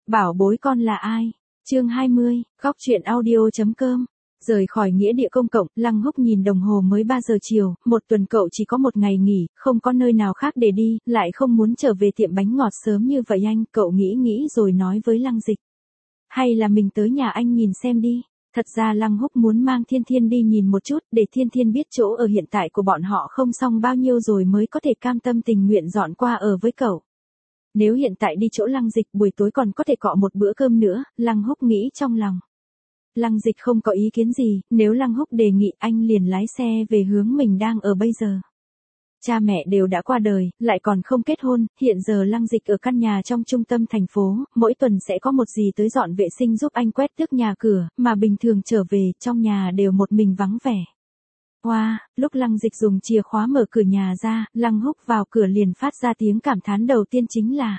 Bảo bối con là ai? Chương 20, góc truyện audio.com. Rời khỏi nghĩa địa công cộng, Lăng Húc nhìn đồng hồ mới 3 giờ chiều, một tuần cậu chỉ có một ngày nghỉ, không có nơi nào khác để đi, lại không muốn trở về tiệm bánh ngọt sớm như vậy anh, cậu nghĩ rồi nói với Lăng Dịch. Hay là mình tới nhà anh nhìn xem đi. Thật ra Lăng Húc muốn mang Thiên Thiên đi nhìn một chút, để Thiên Thiên biết chỗ ở hiện tại của bọn họ không xong bao nhiêu rồi mới có thể cam tâm tình nguyện dọn qua ở với cậu. Nếu hiện tại đi chỗ Lăng Dịch buổi tối còn có thể cọ một bữa cơm nữa, Lăng Húc nghĩ trong lòng. Lăng Dịch không có ý kiến gì, nếu Lăng Húc đề nghị anh liền lái xe về hướng mình đang ở bây giờ. Cha mẹ đều đã qua đời, lại còn không kết hôn, hiện giờ Lăng Dịch ở căn nhà trong trung tâm thành phố, mỗi tuần sẽ có một dì tới dọn vệ sinh giúp anh quét tước nhà cửa, mà bình thường trở về, trong nhà đều một mình vắng vẻ. Lúc Lăng Dịch dùng chìa khóa mở cửa nhà ra, Lăng Húc vào cửa liền phát ra tiếng cảm thán đầu tiên chính là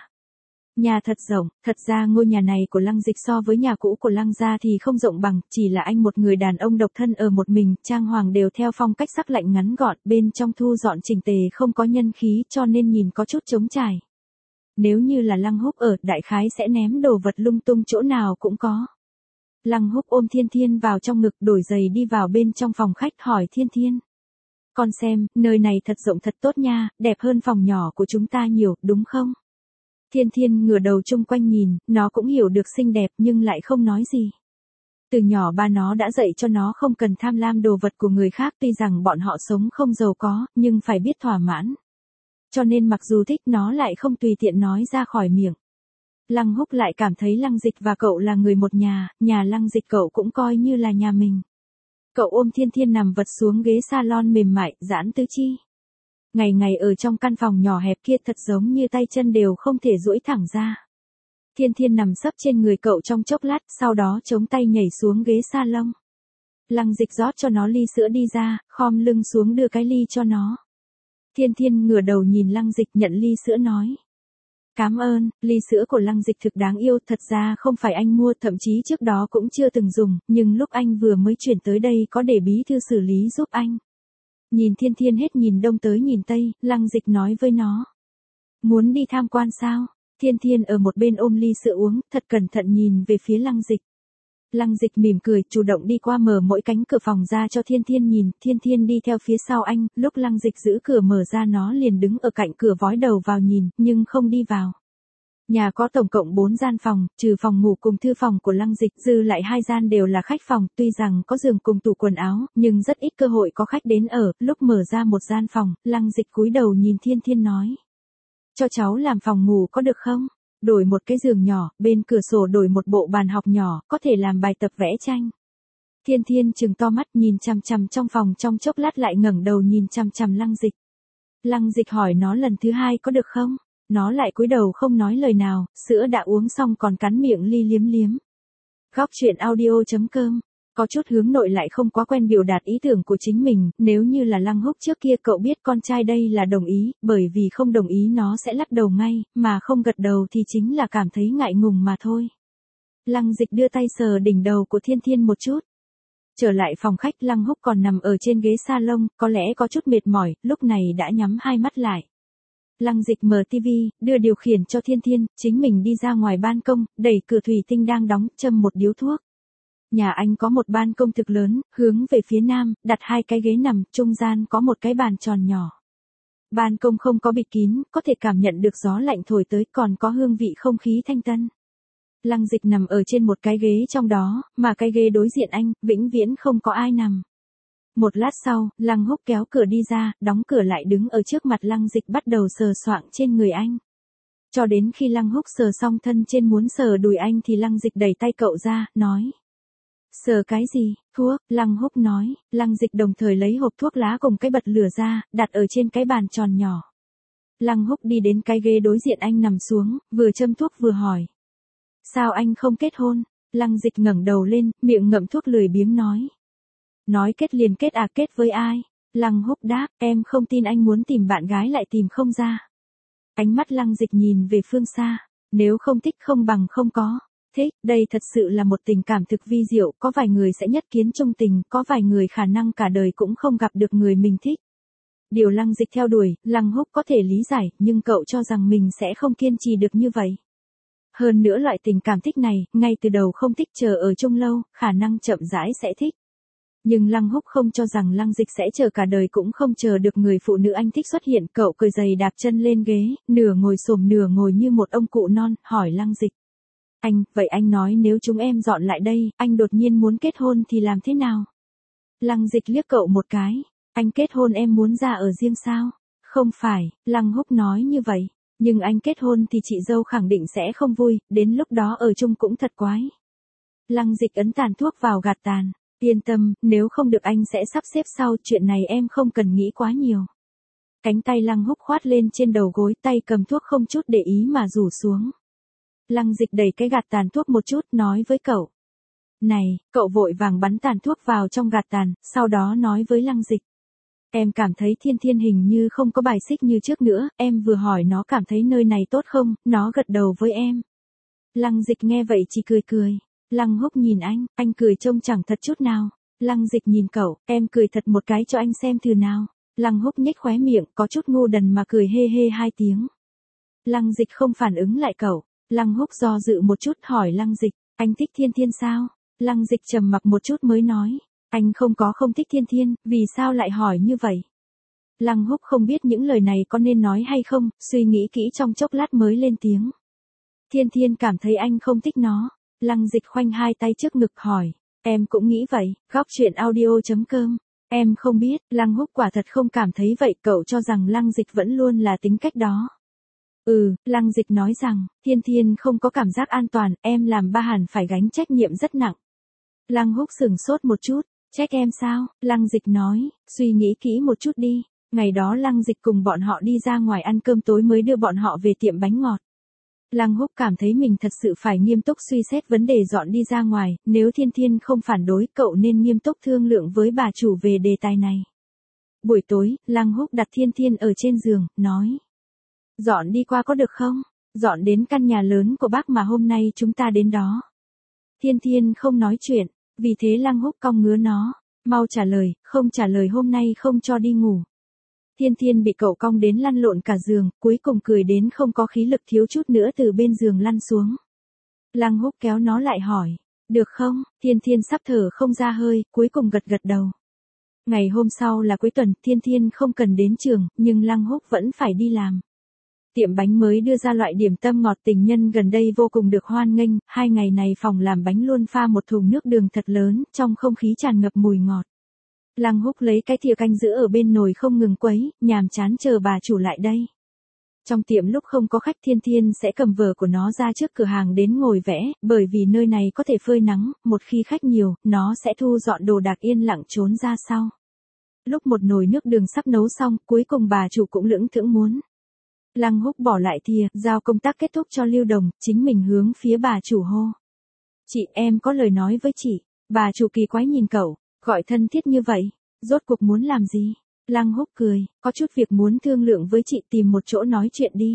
nhà thật rộng. Thật ra ngôi nhà này của Lăng Dịch so với nhà cũ của Lăng gia thì không rộng bằng, chỉ là anh một người đàn ông độc thân ở một mình, trang hoàng đều theo phong cách sắc lạnh ngắn gọn, bên trong thu dọn chỉnh tề không có nhân khí cho nên nhìn có chút trống trải. Nếu như là Lăng Húc ở, đại khái sẽ ném đồ vật lung tung chỗ nào cũng có. Lăng Húc ôm Thiên Thiên vào trong ngực, đổi giày đi vào bên trong phòng khách hỏi Thiên Thiên. Con xem, nơi này thật rộng thật tốt nha, đẹp hơn phòng nhỏ của chúng ta nhiều, đúng không? Thiên Thiên ngửa đầu chung quanh nhìn, nó cũng hiểu được xinh đẹp nhưng lại không nói gì. Từ nhỏ ba nó đã dạy cho nó không cần tham lam đồ vật của người khác, tuy rằng bọn họ sống không giàu có, nhưng phải biết thỏa mãn. Cho nên mặc dù thích nó lại không tùy tiện nói ra khỏi miệng. Lăng Húc lại cảm thấy Lăng Dịch và cậu là người một nhà Lăng Dịch cậu cũng coi như là nhà mình. Cậu ôm Thiên Thiên nằm vật xuống ghế salon mềm mại, giãn tứ chi. Ngày ở trong căn phòng nhỏ hẹp kia thật giống như tay chân đều không thể duỗi thẳng ra. Thiên Thiên nằm sấp trên người cậu trong chốc lát, sau đó chống tay nhảy xuống ghế salon. Lăng Dịch rót cho nó ly sữa đi ra, khom lưng xuống đưa cái ly cho nó. Thiên Thiên ngửa đầu nhìn Lăng Dịch nhận ly sữa nói. Cảm ơn, ly sữa của Lăng Dịch thực đáng yêu, thật ra không phải anh mua, thậm chí trước đó cũng chưa từng dùng, nhưng lúc anh vừa mới chuyển tới đây có để bí thư xử lý giúp anh. Nhìn Thiên Thiên hết nhìn đông tới nhìn tây, Lăng Dịch nói với nó. Muốn đi tham quan sao? Thiên Thiên ở một bên ôm ly sữa uống, thật cẩn thận nhìn về phía Lăng Dịch. Lăng Dịch mỉm cười, chủ động đi qua mở mỗi cánh cửa phòng ra cho Thiên Thiên nhìn, Thiên Thiên đi theo phía sau anh, lúc Lăng Dịch giữ cửa mở ra nó liền đứng ở cạnh cửa vói đầu vào nhìn, nhưng không đi vào. Nhà có tổng cộng 4 gian phòng, trừ phòng ngủ cùng thư phòng của Lăng Dịch, dư lại 2 gian đều là khách phòng, tuy rằng có giường cùng tủ quần áo, nhưng rất ít cơ hội có khách đến ở, lúc mở ra một gian phòng, Lăng Dịch cúi đầu nhìn Thiên Thiên nói. Cho cháu làm phòng ngủ có được không? Đổi một cái giường nhỏ, bên cửa sổ đổi một bộ bàn học nhỏ, có thể làm bài tập vẽ tranh. Thiên Thiên trừng to mắt nhìn chằm chằm trong phòng trong chốc lát lại ngẩng đầu nhìn chằm chằm Lăng Dịch. Lăng Dịch hỏi nó lần thứ 2 có được không? Nó lại cúi đầu không nói lời nào, sữa đã uống xong còn cắn miệng ly liếm liếm. Góc truyện audio.com. Có chút hướng nội lại không quá quen biểu đạt ý tưởng của chính mình, nếu như là Lăng Húc trước kia cậu biết con trai đây là đồng ý, bởi vì không đồng ý nó sẽ lắc đầu ngay, mà không gật đầu thì chính là cảm thấy ngại ngùng mà thôi. Lăng Dịch đưa tay sờ đỉnh đầu của Thiên Thiên một chút. Trở lại phòng khách, Lăng Húc còn nằm ở trên ghế salon, có lẽ có chút mệt mỏi, lúc này đã nhắm hai mắt lại. Lăng Dịch mở tivi, đưa điều khiển cho Thiên Thiên, chính mình đi ra ngoài ban công, đẩy cửa thủy tinh đang đóng, châm một điếu thuốc. Nhà anh có một ban công thực lớn, hướng về phía nam, đặt 2 cái ghế nằm, trung gian có một cái bàn tròn nhỏ. Ban công không có bịt kín, có thể cảm nhận được gió lạnh thổi tới, còn có hương vị không khí thanh tân. Lăng Dịch nằm ở trên một cái ghế trong đó, mà cái ghế đối diện anh, vĩnh viễn không có ai nằm. Một lát sau, Lăng Húc kéo cửa đi ra, đóng cửa lại đứng ở trước mặt Lăng Dịch bắt đầu sờ soạng trên người anh. Cho đến khi Lăng Húc sờ xong thân trên muốn sờ đùi anh thì Lăng Dịch đẩy tay cậu ra, nói. Sờ cái gì? Thuốc, Lăng Húc nói. Lăng Dịch đồng thời lấy hộp thuốc lá cùng cái bật lửa ra, đặt ở trên cái bàn tròn nhỏ. Lăng Húc đi đến cái ghế đối diện anh nằm xuống, vừa châm thuốc vừa hỏi. Sao anh không kết hôn? Lăng Dịch ngẩng đầu lên, miệng ngậm thuốc lười biếng nói. Nói kết liền kết à, kết với ai? Lăng Húc đáp, em không tin anh muốn tìm bạn gái lại tìm không ra. Ánh mắt Lăng Dịch nhìn về phương xa, nếu không thích không bằng không có. Thích, đây thật sự là một tình cảm thực vi diệu, có vài người sẽ nhất kiến chung tình, có vài người khả năng cả đời cũng không gặp được người mình thích. Điều Lăng Dịch theo đuổi, Lăng Húc có thể lý giải, nhưng cậu cho rằng mình sẽ không kiên trì được như vậy. Hơn nữa loại tình cảm thích này, ngay từ đầu không thích chờ ở chung lâu, khả năng chậm rãi sẽ thích. Nhưng Lăng Húc không cho rằng Lăng Dịch sẽ chờ cả đời cũng không chờ được người phụ nữ anh thích xuất hiện. Cậu cười giày đạp chân lên ghế, nửa ngồi xổm nửa ngồi như một ông cụ non, hỏi Lăng Dịch. Anh, vậy anh nói nếu chúng em dọn lại đây, anh đột nhiên muốn kết hôn thì làm thế nào? Lăng Dịch liếc cậu một cái. Anh kết hôn em muốn ra ở riêng sao? Không phải, Lăng Húc nói như vậy. Nhưng anh kết hôn thì chị dâu khẳng định sẽ không vui, đến lúc đó ở chung cũng thật quái. Lăng Dịch ấn tàn thuốc vào gạt tàn. Yên tâm, nếu không được anh sẽ sắp xếp sau, chuyện này em không cần nghĩ quá nhiều. Cánh tay Lăng Húc khoát lên trên đầu gối, tay cầm thuốc không chút để ý mà rủ xuống. Lăng Dịch đẩy cái gạt tàn thuốc một chút, nói với cậu. Này, cậu vội vàng bắn tàn thuốc vào trong gạt tàn, sau đó nói với Lăng Dịch. Em cảm thấy Thiên Thiên hình như không có bài xích như trước nữa, em vừa hỏi nó cảm thấy nơi này tốt không, nó gật đầu với em. Lăng Dịch nghe vậy chỉ cười cười. Lăng Húc nhìn anh cười trông chẳng thật chút nào. Lăng Dịch nhìn cậu, em cười thật một cái cho anh xem thử nào. Lăng Húc nhếch khóe miệng, có chút ngu đần mà cười hê hê 2 tiếng. Lăng Dịch không phản ứng lại cậu. Lăng Húc do dự một chút hỏi Lăng Dịch, anh thích Thiên Thiên sao? Lăng Dịch trầm mặc một chút mới nói, anh không thích Thiên Thiên, vì sao lại hỏi như vậy? Lăng Húc không biết những lời này có nên nói hay không, suy nghĩ kỹ trong chốc lát mới lên tiếng. Thiên Thiên cảm thấy anh không thích nó. Lăng Dịch khoanh 2 tay trước ngực hỏi, em cũng nghĩ vậy, góc chuyện audio.com. Em không biết, Lăng Húc quả thật không cảm thấy vậy, cậu cho rằng Lăng Dịch vẫn luôn là tính cách đó. Lăng Dịch nói rằng, Thiên Thiên không có cảm giác an toàn, em làm ba hẳn phải gánh trách nhiệm rất nặng. Lăng Húc sửng sốt một chút, trách em sao? Lăng Dịch nói, suy nghĩ kỹ một chút đi. Ngày đó Lăng Dịch cùng bọn họ đi ra ngoài ăn cơm tối mới đưa bọn họ về tiệm bánh ngọt. Lăng Húc cảm thấy mình thật sự phải nghiêm túc suy xét vấn đề dọn đi ra ngoài, nếu Thiên Thiên không phản đối cậu nên nghiêm túc thương lượng với bà chủ về đề tài này. Buổi tối, Lăng Húc đặt Thiên Thiên ở trên giường, nói. Dọn đi qua có được không? Dọn đến căn nhà lớn của bác mà hôm nay chúng ta đến đó. Thiên Thiên không nói chuyện, vì thế Lăng Húc cong ngứa nó. Mau trả lời, không trả lời hôm nay không cho đi ngủ. Thiên Thiên bị cậu cong đến lăn lộn cả giường, cuối cùng cười đến không có khí lực thiếu chút nữa từ bên giường lăn xuống. Lăng Húc kéo nó lại hỏi, được không? Thiên Thiên sắp thở không ra hơi, cuối cùng gật gật đầu. Ngày hôm sau là cuối tuần, Thiên Thiên không cần đến trường, nhưng Lăng Húc vẫn phải đi làm. Tiệm bánh mới đưa ra loại điểm tâm ngọt tình nhân gần đây vô cùng được hoan nghênh, 2 ngày này phòng làm bánh luôn pha một thùng nước đường thật lớn, trong không khí tràn ngập mùi ngọt. Lăng Húc lấy cái thìa canh giữ ở bên nồi không ngừng quấy, nhàm chán chờ bà chủ lại đây. Trong tiệm lúc không có khách Thiên Thiên sẽ cầm vở của nó ra trước cửa hàng đến ngồi vẽ, bởi vì nơi này có thể phơi nắng, một khi khách nhiều, nó sẽ thu dọn đồ đạc yên lặng trốn ra sau. Lúc một nồi nước đường sắp nấu xong, cuối cùng bà chủ cũng lững thững muốn. Lăng Húc bỏ lại thìa, giao công tác kết thúc cho Lưu Đồng, chính mình hướng phía bà chủ hô. Chị, em có lời nói với chị. Bà chủ kỳ quái nhìn cậu, gọi thân thiết như vậy, rốt cuộc muốn làm gì? Lăng Húc cười, có chút việc muốn thương lượng với chị, tìm một chỗ nói chuyện đi.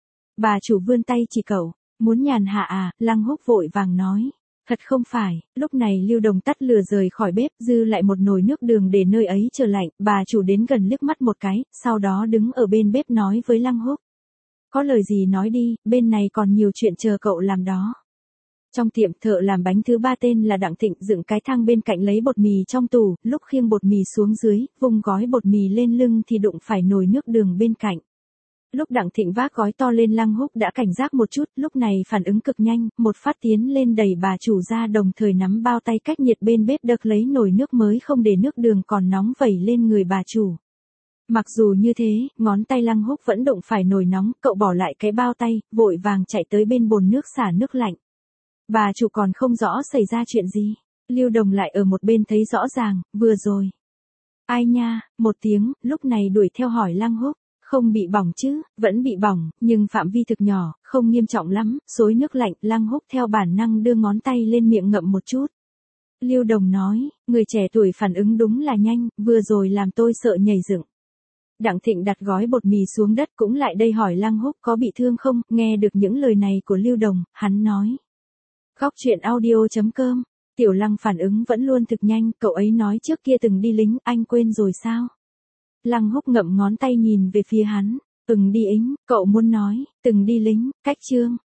Bà chủ vươn tay chỉ cậu, muốn nhàn hạ à? Lăng Húc vội vàng nói. Thật không phải, lúc này Lưu Đồng tắt lửa rời khỏi bếp, dư lại một nồi nước đường để nơi ấy chờ lạnh, bà chủ đến gần liếc mắt một cái, sau đó đứng ở bên bếp nói với Lăng Húc. Có lời gì nói đi, bên này còn nhiều chuyện chờ cậu làm đó. Trong tiệm thợ làm bánh thứ 3 tên là Đặng Thịnh dựng cái thang bên cạnh lấy bột mì trong tủ, lúc khiêng bột mì xuống dưới, vùng gói bột mì lên lưng thì đụng phải nồi nước đường bên cạnh. Lúc Đặng Thịnh vác gói to lên Lăng Húc đã cảnh giác một chút, lúc này phản ứng cực nhanh, một phát tiến lên đẩy bà chủ ra đồng thời nắm bao tay cách nhiệt bên bếp đực lấy nồi nước mới không để nước đường còn nóng vẩy lên người bà chủ. Mặc dù như thế, ngón tay Lăng Húc vẫn đụng phải nồi nóng, cậu bỏ lại cái bao tay, vội vàng chạy tới bên bồn nước xả nước lạnh. Bà chủ còn không rõ xảy ra chuyện gì. Lưu Đồng lại ở một bên thấy rõ ràng, vừa rồi. Ai nha, một tiếng, lúc này đuổi theo hỏi Lăng Húc. Không bị bỏng chứ? Vẫn bị bỏng, nhưng phạm vi thực nhỏ, không nghiêm trọng lắm, xối nước lạnh, Lăng Húc theo bản năng đưa ngón tay lên miệng ngậm một chút. Lưu Đồng nói, người trẻ tuổi phản ứng đúng là nhanh, vừa rồi làm tôi sợ nhảy dựng. Đặng Thịnh đặt gói bột mì xuống đất cũng lại đây hỏi Lăng Húc có bị thương không, nghe được những lời này của Lưu Đồng, hắn nói. Góc chuyện audio.com, Tiểu Lăng phản ứng vẫn luôn thực nhanh, cậu ấy nói trước kia từng đi lính, anh quên rồi sao? Lăng Húc ngậm ngón tay nhìn về phía hắn, từng đi ính, cậu muốn nói, từng đi lính, cách chương,